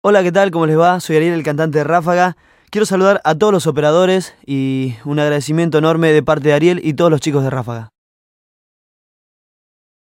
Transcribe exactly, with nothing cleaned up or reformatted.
Hola, ¿qué tal? ¿Cómo les va? Soy Ariel, el cantante de Ráfaga. Quiero saludar a todos los operadores y un agradecimiento enorme de parte de Ariel y todos los chicos de Ráfaga.